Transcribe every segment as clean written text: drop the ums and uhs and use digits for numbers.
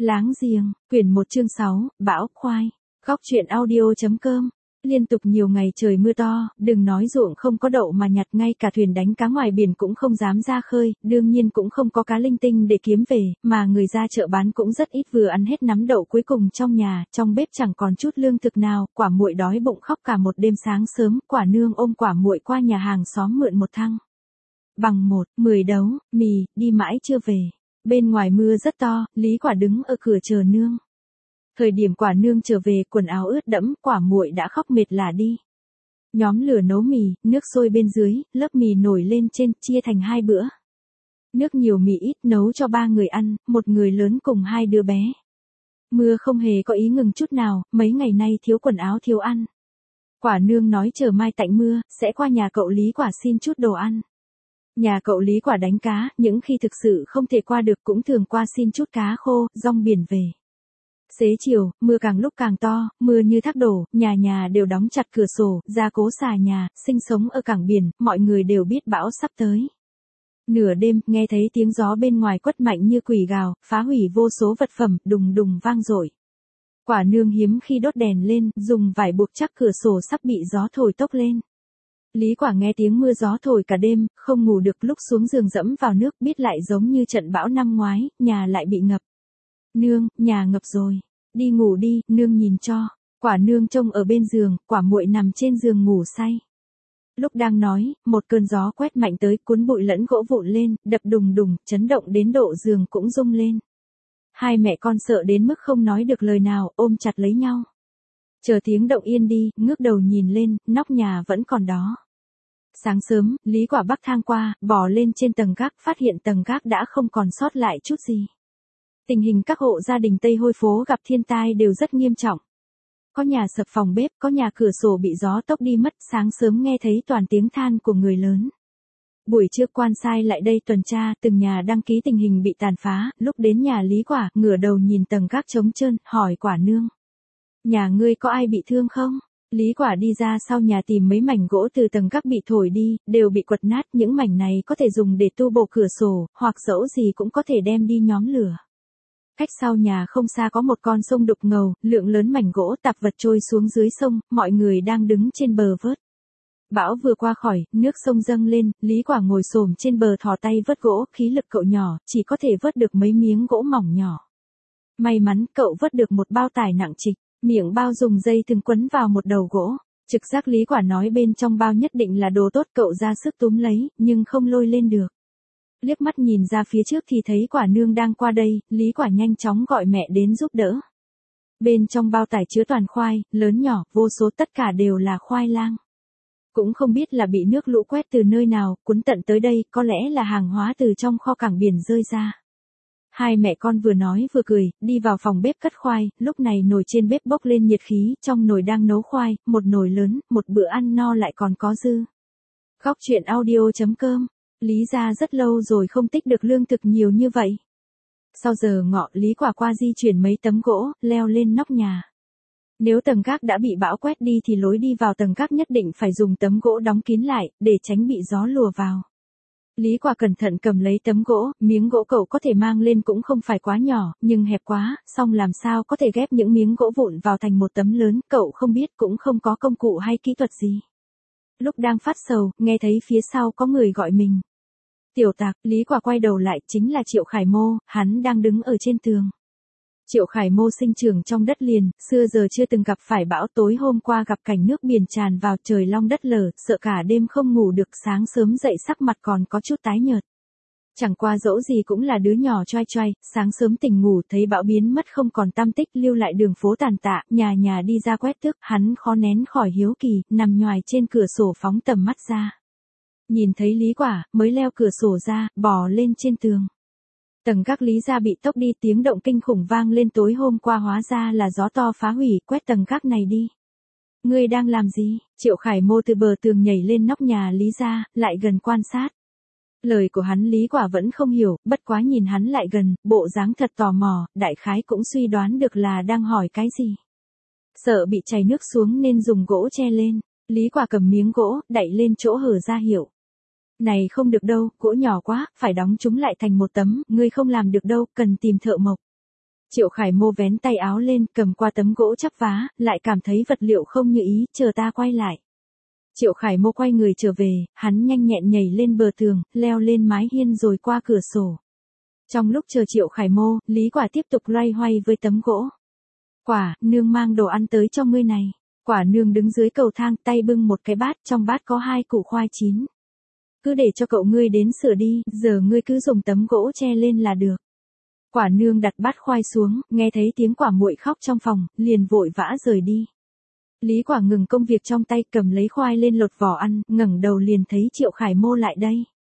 Láng giềng, quyển 1 chương 6, bão, khoai. Góc truyện audio.com. Liên tục nhiều ngày trời mưa to, đừng nói ruộng không có đậu mà nhặt, ngay cả thuyền đánh cá ngoài biển cũng không dám ra khơi, đương nhiên cũng không có cá linh tinh để kiếm về, mà người ra chợ bán cũng rất ít, vừa ăn hết nắm đậu cuối cùng trong nhà, trong bếp chẳng còn chút lương thực nào, quả muội đói bụng khóc cả một đêm. Sáng sớm, quả nương ôm quả muội qua nhà hàng xóm mượn một thăng bằng 10 đấu mì, đi mãi chưa về. Bên ngoài mưa rất to, Lý Quả đứng ở cửa chờ nương. Thời điểm quả nương trở về, quần áo ướt đẫm, quả muội đã khóc mệt lả đi. Nhóm lửa nấu mì, nước sôi bên dưới, lớp mì nổi lên trên, chia thành 2 bữa. Nước nhiều mì ít, nấu cho 3 người ăn, một người lớn cùng 2 đứa bé. Mưa không hề có ý ngừng chút nào, mấy ngày nay thiếu quần áo thiếu ăn. Quả nương nói chờ mai tạnh mưa, sẽ qua nhà cậu Lý Quả xin chút đồ ăn. Nhà cậu Lý Quả đánh cá, những khi thực sự không thể qua được cũng thường qua xin chút cá khô, rong biển về. Xế chiều, mưa càng lúc càng to, mưa như thác đổ, nhà nhà đều đóng chặt cửa sổ, gia cố xà nhà, sinh sống ở cảng biển, mọi người đều biết bão sắp tới. Nửa đêm, nghe thấy tiếng gió bên ngoài quất mạnh như quỷ gào, phá hủy vô số vật phẩm, đùng đùng vang dội. Quả nương hiếm khi đốt đèn lên, dùng vải buộc chắc cửa sổ sắp bị gió thổi tốc lên. Lý Quả nghe tiếng mưa gió thổi cả đêm, không ngủ được, lúc xuống giường dẫm vào nước, biết lại giống như trận bão năm ngoái, nhà lại bị ngập. Nương, nhà ngập rồi. Đi ngủ đi, nương nhìn cho. Quả nương trông ở bên giường, quả muội nằm trên giường ngủ say. Lúc đang nói, một cơn gió quét mạnh tới, cuốn bụi lẫn gỗ vụn lên, đập đùng đùng, chấn động đến độ giường cũng rung lên. Hai mẹ con sợ đến mức không nói được lời nào, ôm chặt lấy nhau. Chờ tiếng động yên đi, ngước đầu nhìn lên, nóc nhà vẫn còn đó. Sáng sớm, Lý Quả bắc thang qua, bò lên trên tầng gác, phát hiện tầng gác đã không còn sót lại chút gì. Tình hình các hộ gia đình Tây Hôi phố gặp thiên tai đều rất nghiêm trọng. Có nhà sập phòng bếp, có nhà cửa sổ bị gió tốc đi mất, sáng sớm nghe thấy toàn tiếng than của người lớn. Buổi trưa quan sai lại đây tuần tra, từng nhà đăng ký tình hình bị tàn phá, lúc đến nhà Lý Quả, ngửa đầu nhìn tầng gác trống trơn, hỏi quả nương. Nhà ngươi có ai bị thương không? Lý Quả đi ra sau nhà tìm mấy mảnh gỗ từ tầng gác bị thổi đi, đều bị quật nát, những mảnh này có thể dùng để tu bổ cửa sổ, hoặc dẫu gì cũng có thể đem đi nhóm lửa. Cách sau nhà không xa có một con sông đục ngầu, lượng lớn mảnh gỗ tạp vật trôi xuống dưới sông, mọi người đang đứng trên bờ vớt. Bão vừa qua khỏi, nước sông dâng lên, Lý Quả ngồi xổm trên bờ thò tay vớt gỗ, khí lực cậu nhỏ, chỉ có thể vớt được mấy miếng gỗ mỏng nhỏ. May mắn, cậu vớt được một bao tải nặng trịch, miệng bao dùng dây thừng quấn vào một đầu gỗ. Trực giác Lý Quả nói bên trong bao nhất định là đồ tốt, cậu ra sức túm lấy, nhưng không lôi lên được. Liếc mắt nhìn ra phía trước thì thấy quả nương đang qua đây, Lý Quả nhanh chóng gọi mẹ đến giúp đỡ. Bên trong bao tải chứa toàn khoai, lớn nhỏ, vô số, tất cả đều là khoai lang. Cũng không biết là bị nước lũ quét từ nơi nào, cuốn tận tới đây, có lẽ là hàng hóa từ trong kho cảng biển rơi ra. Hai mẹ con vừa nói vừa cười, đi vào phòng bếp cất khoai, lúc này nồi trên bếp bốc lên nhiệt khí, trong nồi đang nấu khoai, một nồi lớn, một bữa ăn no lại còn có dư. Góc truyện audio.com. Lý ra rất lâu rồi không tích được lương thực nhiều như vậy. Sau giờ ngọ, Lý Quả qua di chuyển mấy tấm gỗ, leo lên nóc nhà. Nếu tầng gác đã bị bão quét đi thì lối đi vào tầng gác nhất định phải dùng tấm gỗ đóng kín lại, để tránh bị gió lùa vào. Lý Quả cẩn thận cầm lấy tấm gỗ, miếng gỗ cậu có thể mang lên cũng không phải quá nhỏ, nhưng hẹp quá, xong làm sao có thể ghép những miếng gỗ vụn vào thành một tấm lớn, cậu không biết, cũng không có công cụ hay kỹ thuật gì. Lúc đang phát sầu, nghe thấy phía sau có người gọi mình. Tiểu Tạc, Lý Quả quay đầu lại, chính là Triệu Khải Mô, hắn đang đứng ở trên tường. Triệu Khải Mô sinh trưởng trong đất liền, xưa giờ chưa từng gặp phải bão, tối hôm qua gặp cảnh nước biển tràn vào, trời long đất lở, sợ cả đêm không ngủ được, sáng sớm dậy sắc mặt còn có chút tái nhợt. Chẳng qua dẫu gì cũng là đứa nhỏ choai choai, sáng sớm tỉnh ngủ thấy bão biến mất không còn tăm tích, lưu lại đường phố tàn tạ, nhà nhà đi ra quét tước, hắn khó nén khỏi hiếu kỳ, nằm nhoài trên cửa sổ phóng tầm mắt ra. Nhìn thấy Lý Quả, mới leo cửa sổ ra, bò lên trên tường. Tầng gác Lý ra bị tốc đi, tiếng động kinh khủng vang lên, tối hôm qua hóa ra là gió to phá hủy, quét tầng gác này đi. Ngươi đang làm gì? Triệu Khải Mô từ bờ tường nhảy lên nóc nhà Lý ra, lại gần quan sát. Lời của hắn Lý Quả vẫn không hiểu, bất quá nhìn hắn lại gần, bộ dáng thật tò mò, đại khái cũng suy đoán được là đang hỏi cái gì. Sợ bị chảy nước xuống nên dùng gỗ che lên. Lý Quả cầm miếng gỗ, đậy lên chỗ hở ra hiệu. Này không được đâu, gỗ nhỏ quá, phải đóng chúng lại thành một tấm, ngươi không làm được đâu, cần tìm thợ mộc. Triệu Khải Mô vén tay áo lên, cầm qua tấm gỗ chắp vá, lại cảm thấy vật liệu không như ý, chờ ta quay lại. Triệu Khải Mô quay người trở về, hắn nhanh nhẹn nhảy lên bờ tường, leo lên mái hiên rồi qua cửa sổ. Trong lúc chờ Triệu Khải Mô, Lý Quả tiếp tục loay hoay với tấm gỗ. Quả, nương mang đồ ăn tới cho ngươi này. Quả nương đứng dưới cầu thang, tay bưng một cái bát, trong bát có 2 củ khoai chín. Cứ để cho cậu ngươi đến sửa đi, giờ ngươi cứ dùng tấm gỗ che lên là được. Quả nương đặt bát khoai xuống, nghe thấy tiếng Quả muội khóc trong phòng, liền vội vã rời đi. Lý Quả ngừng công việc trong tay, cầm lấy khoai lên lột vỏ ăn, ngẩng đầu liền thấy Triệu Khải Mô lại đây.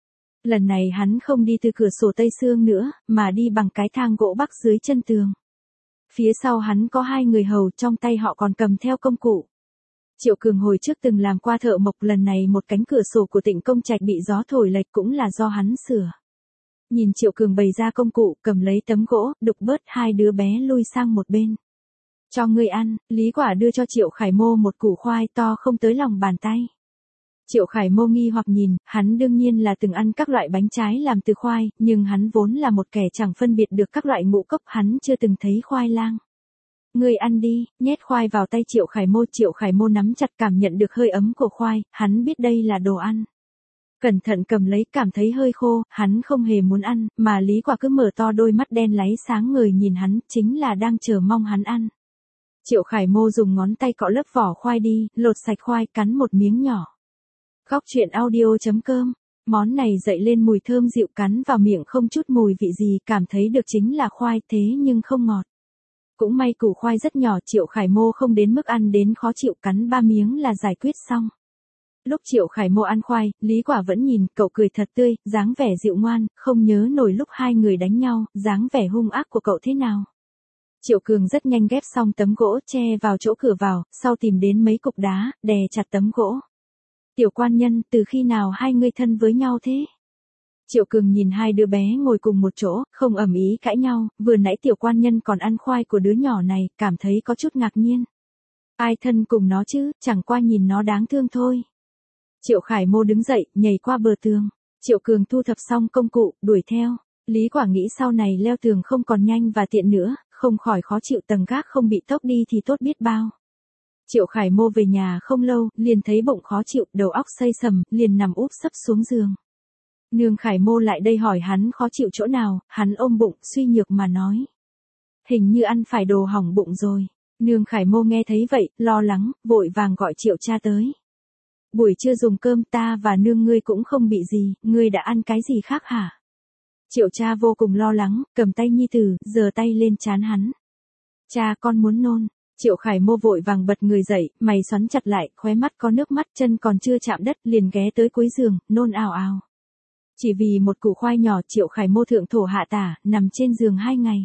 Lần này hắn không đi từ cửa sổ Tây Sương nữa, mà đi bằng cái thang gỗ bắc dưới chân tường. Phía sau hắn có 2 người hầu, trong tay họ còn cầm theo công cụ. Triệu Cường hồi trước từng làm qua thợ mộc, lần này một cánh cửa sổ của Tịnh Công Trạch bị gió thổi lệch cũng là do hắn sửa. Nhìn Triệu Cường bày ra công cụ, cầm lấy tấm gỗ, đục bớt, 2 đứa bé lui sang một bên. Cho ngươi ăn. Lý Quả đưa cho Triệu Khải Mô một củ khoai to không tới lòng bàn tay. Triệu Khải Mô nghi hoặc nhìn, hắn đương nhiên là từng ăn các loại bánh trái làm từ khoai, nhưng hắn vốn là một kẻ chẳng phân biệt được các loại ngũ cốc, hắn chưa từng thấy khoai lang. Ngươi ăn đi, nhét khoai vào tay Triệu Khải Mô nắm chặt, cảm nhận được hơi ấm của khoai, hắn biết đây là đồ ăn. Cẩn thận cầm lấy, cảm thấy hơi khô, hắn không hề muốn ăn, mà Lý Quả cứ mở to đôi mắt đen láy sáng ngời nhìn hắn, chính là đang chờ mong hắn ăn. Triệu Khải Mô dùng ngón tay cọ lớp vỏ khoai đi, lột sạch khoai, cắn một miếng nhỏ. Góc truyện audio.com. Món này dậy lên mùi thơm dịu, cắn vào miệng không chút mùi vị gì, cảm thấy được chính là khoai, thế nhưng không ngọt. Cũng may củ khoai rất nhỏ, Triệu Khải Mô không đến mức ăn đến khó chịu, cắn 3 miếng là giải quyết xong. Lúc Triệu Khải Mô ăn khoai, Lý Quả vẫn nhìn, cậu cười thật tươi, dáng vẻ dịu ngoan, không nhớ nổi lúc 2 người đánh nhau, dáng vẻ hung ác của cậu thế nào. Triệu Cường rất nhanh ghép xong tấm gỗ, che vào chỗ cửa vào, sau tìm đến mấy cục đá, đè chặt tấm gỗ. Tiểu quan nhân, từ khi nào 2 người thân với nhau thế? Triệu Cường nhìn 2 đứa bé ngồi cùng một chỗ, không ầm ĩ cãi nhau, vừa nãy tiểu quan nhân còn ăn khoai của đứa nhỏ này, cảm thấy có chút ngạc nhiên. Ai thân cùng nó chứ, chẳng qua nhìn nó đáng thương thôi. Triệu Khải Mô đứng dậy, nhảy qua bờ tường. Triệu Cường thu thập xong công cụ, đuổi theo. Lý Quả nghĩ sau này leo tường không còn nhanh và tiện nữa, không khỏi khó chịu, tầng gác không bị tốc đi thì tốt biết bao. Triệu Khải Mô về nhà không lâu, liền thấy bụng khó chịu, đầu óc xây sầm, liền nằm úp sấp xuống giường. Nương Khải Mô lại đây hỏi hắn khó chịu chỗ nào, hắn ôm bụng, suy nhược mà nói. Hình như ăn phải đồ hỏng bụng rồi. Nương Khải Mô nghe thấy vậy, lo lắng, vội vàng gọi Triệu cha tới. Buổi trưa dùng cơm, ta và nương ngươi cũng không bị gì, ngươi đã ăn cái gì khác hả? Triệu cha vô cùng lo lắng, cầm tay nhi tử, giơ tay lên trán hắn. Cha, con muốn nôn. Triệu Khải Mô vội vàng bật người dậy, mày xoắn chặt lại, khóe mắt có nước mắt, chân còn chưa chạm đất, liền ghé tới cuối giường, nôn ào ào. Chỉ vì một củ khoai nhỏ, Triệu Khải Mô thượng thổ hạ tả, nằm trên giường 2 ngày.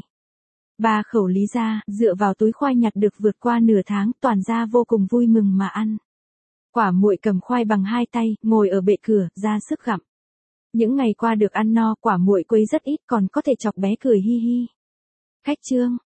3 khẩu Lý gia, dựa vào túi khoai nhặt được vượt qua nửa tháng, toàn gia vô cùng vui mừng mà ăn. Quả muội cầm khoai bằng 2 tay, ngồi ở bệ cửa, ra sức gặm. Những ngày qua được ăn no, Quả muội quấy rất ít, còn có thể chọc bé cười hi hi. Khách trương,